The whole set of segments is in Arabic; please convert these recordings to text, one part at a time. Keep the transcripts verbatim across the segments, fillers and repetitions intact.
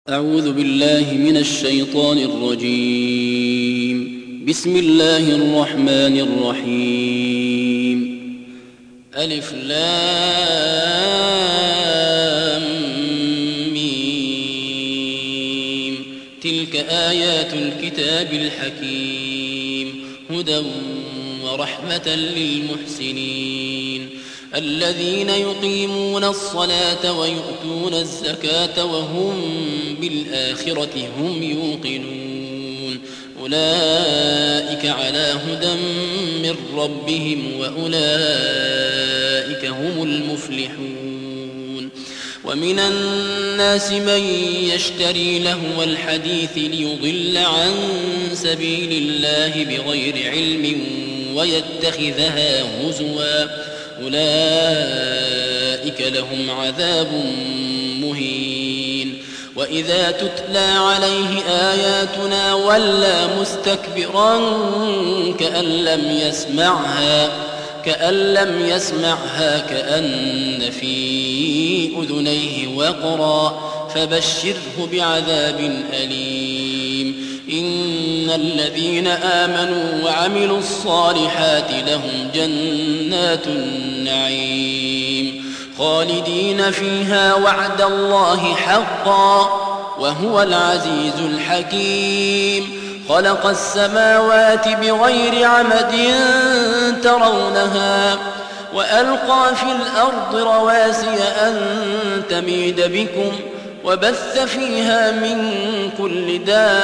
أعوذ بالله من الشيطان الرجيم. بسم الله الرحمن الرحيم. ألف لام ميم. تلك آيات الكتاب الحكيم، هدى ورحمة للمحسنين الذين يقيمون الصلاة ويؤتون الزكاة وهم بالآخرة هم يوقنون. أولئك على هدى من ربهم وأولئك هم المفلحون. ومن الناس من يشتري لهو الحديث ليضل عن سبيل الله بغير علم ويتخذها هزوا، أولئك لهم عذاب مهين. وإذا تتلى عليه آياتنا ولى مستكبرا كأن لم يسمعها كأن لم يسمعها كأن في أذنيه وقرا، فبشره بعذاب أليم. إن الذين آمنوا وعملوا الصالحات لهم جنات النعيم خالدين فيها وعد الله حقا وهو العزيز الحكيم. خلق السماوات بغير عمد ترونها وألقى في الأرض رواسي أن تميد بكم وبث فيها من كل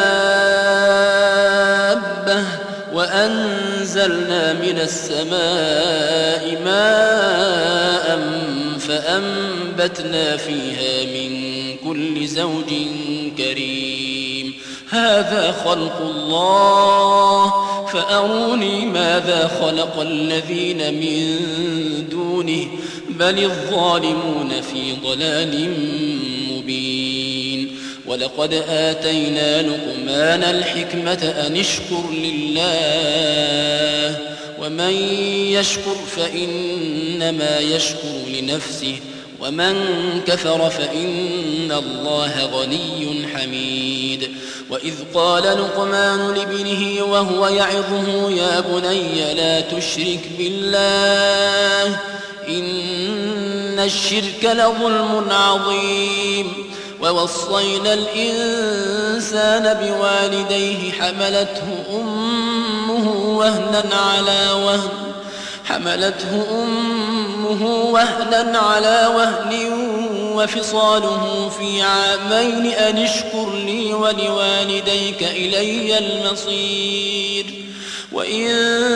دابة وأنزلنا من السماء ماء فأنبتنا فيها من كل زوج كريم. هذا خلق الله فأروني ماذا خلق الذين من دونه بل الظالمون في ضلال مبين. ولقد آتينا لقمان الحكمة أن اشكر لله ومن يشكر فإنما يشكر لنفسه ومن كفر فإن الله غني حميد. وإذ قال لقمان لابنه وهو يعظه يا بني لا تشرك بالله إن الشرك لظلم عظيم. ووصينا الإنسان بوالديه حملته أمه وهنا على وهن حملته أمه وهنا على وهن وفصاله في عامين أن اشكر لي ولوالديك إلي المصير. وإن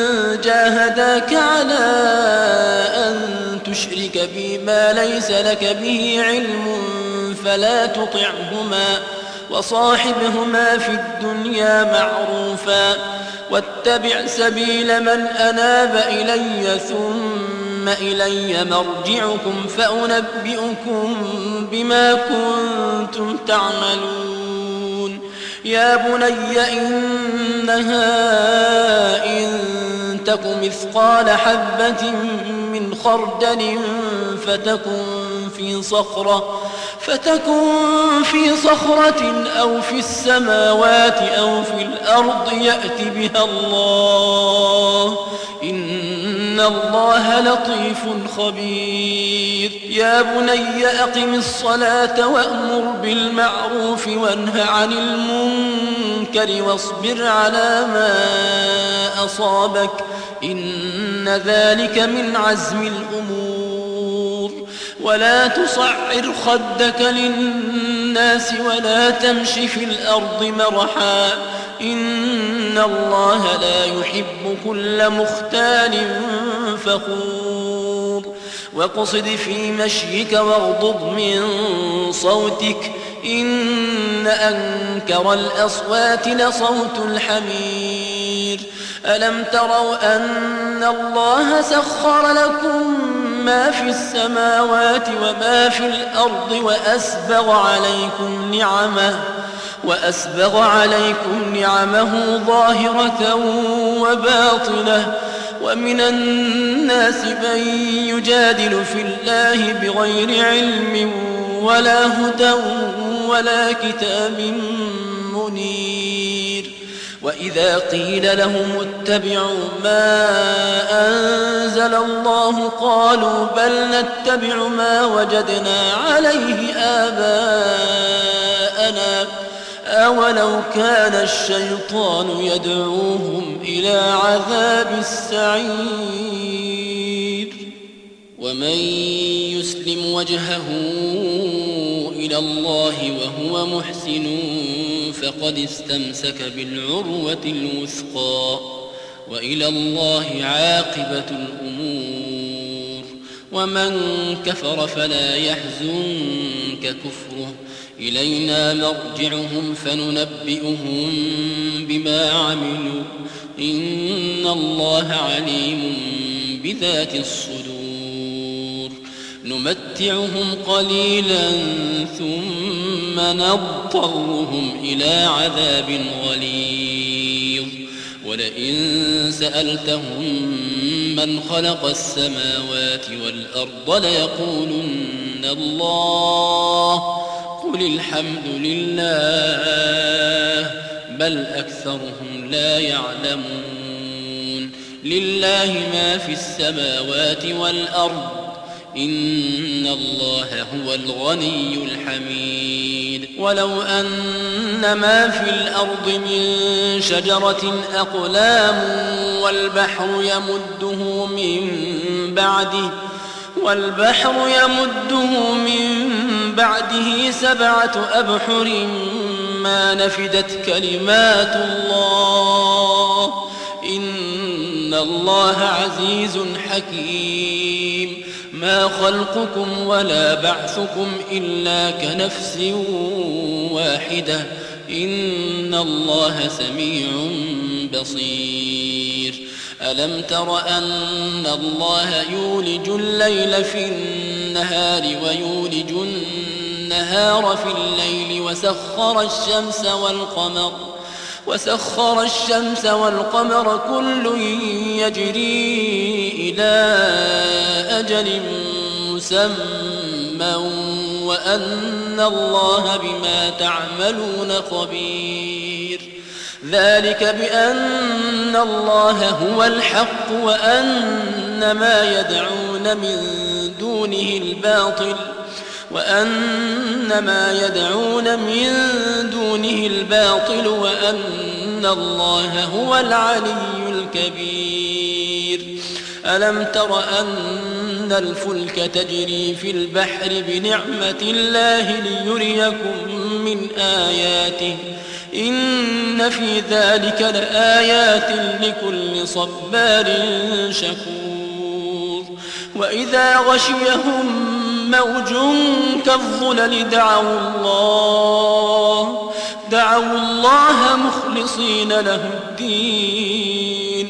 جاهداك على أن تشرك بي ما ليس لك به علم فلا تطعهما وصاحبهما في الدنيا معروفا واتبع سبيل من أناب إلي ثم إلي مرجعكم فأنبئكم بما كنتم تعملون. يا بني إنها إن تك مثقال حبة من خردل فتكن في صخرة فتكن في صخرة أو في السماوات أو في الأرض يأت بها الله إن الله لطيف خبير. يا بني أقم الصلاة وأمر بالمعروف وانه عن المنكر واصبر على ما أصابك إن ذلك من عزم الأمور. ولا تصعر خدك للناس ولا تمش في الأرض مرحا إن الله لا يحب كل مختال فخور. واقصد في مشيك واغضض من صوتك إن أنكر الأصوات لصوت الحمير. ألم تروا أن الله سخر لكم ما في السماوات وما في الأرض وأسبغ عليكم نعمه وأسبغ عليكم نعمه ظاهرة وباطنة ومن الناس من يجادل في الله بغير علم ولا هدى ولا كتاب منير. وإذا قيل لهم اتبعوا ما أنزل الله قالوا بل نتبع ما وجدنا عليه آباءنا أولو كان الشيطان يدعوهم إلى عذاب السعير. ومن يسلم وجهه إلى الله وهو محسن فقد استمسك بالعروة الوثقى وإلى الله عاقبة الأمور. ومن كفر فلا يحزنك كفره إلينا مرجعهم فننبئهم بما عملوا إن الله عليم بذات الصدور. نمتعهم قليلا ثم نضطرهم إلى عذاب غليظ. ولئن سألتهم من خلق السماوات والأرض ليقولن الله قل الحمد لله بل أكثرهم لا يعلمون. لله ما في السماوات والأرض إن الله هو الغني الحميد. ولو أن ما في الأرض من شجرة أقلام والبحر يمده من بعده والبحر يمده من بعده سبعة أبحر ما نفدت كلمات الله إن الله عزيز حكيم. ما خلقكم ولا بعثكم إلا كنفس واحدة إن الله سميع بصير. ألم تر أن الله يولج الليل في النهار ويولج النهار في الليل وسخر الشمس والقمر وسخر الشمس والقمر كل يجري إلى أجل مسمى وأن الله بما تعملون خبير. ذلك بأن الله هو الحق وأن ما يدعون من دونه الباطل وأن ما يدعون من دونه الباطل وأن الله هو العلي الكبير. ألم تر أن الفلك تجري في البحر بنعمة الله ليريكم من آياته إن في ذلك لآيات لكل صبار شكور. وإذا غشيهم موج كالظلل دعوا الله دعوا الله مخلصين له الدين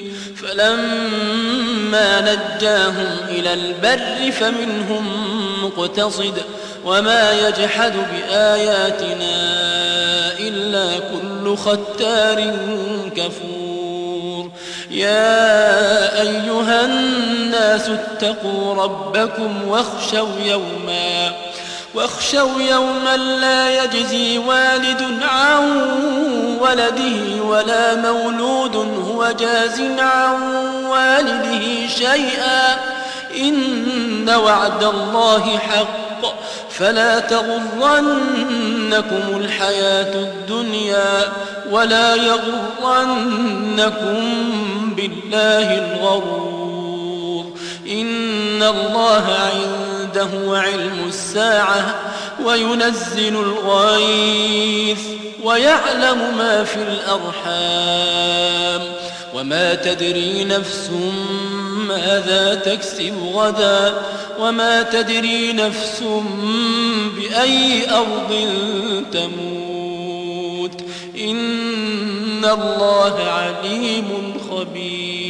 فلما نجاهم إلى البر فمنهم مقتصد وما يجحد بآياتنا إلا كل ختار كفور. يا أيها الناس اتقوا ربكم واخشوا يوما واخشوا يوما لا يجزي والد عن ولده ولا مولود هو جاز عن والده شيئا إن وعد الله حق فلا تغرنكم الحياة الدنيا ولا يغرنكم بالله الغرور. إن الله عنده علم الساعة وينزل الغيث ويعلم ما في الأرحام وما تدري نفس ماذا تكسب غدا وما تدري نفس بأي أرض تموت إن الله عليم خبير.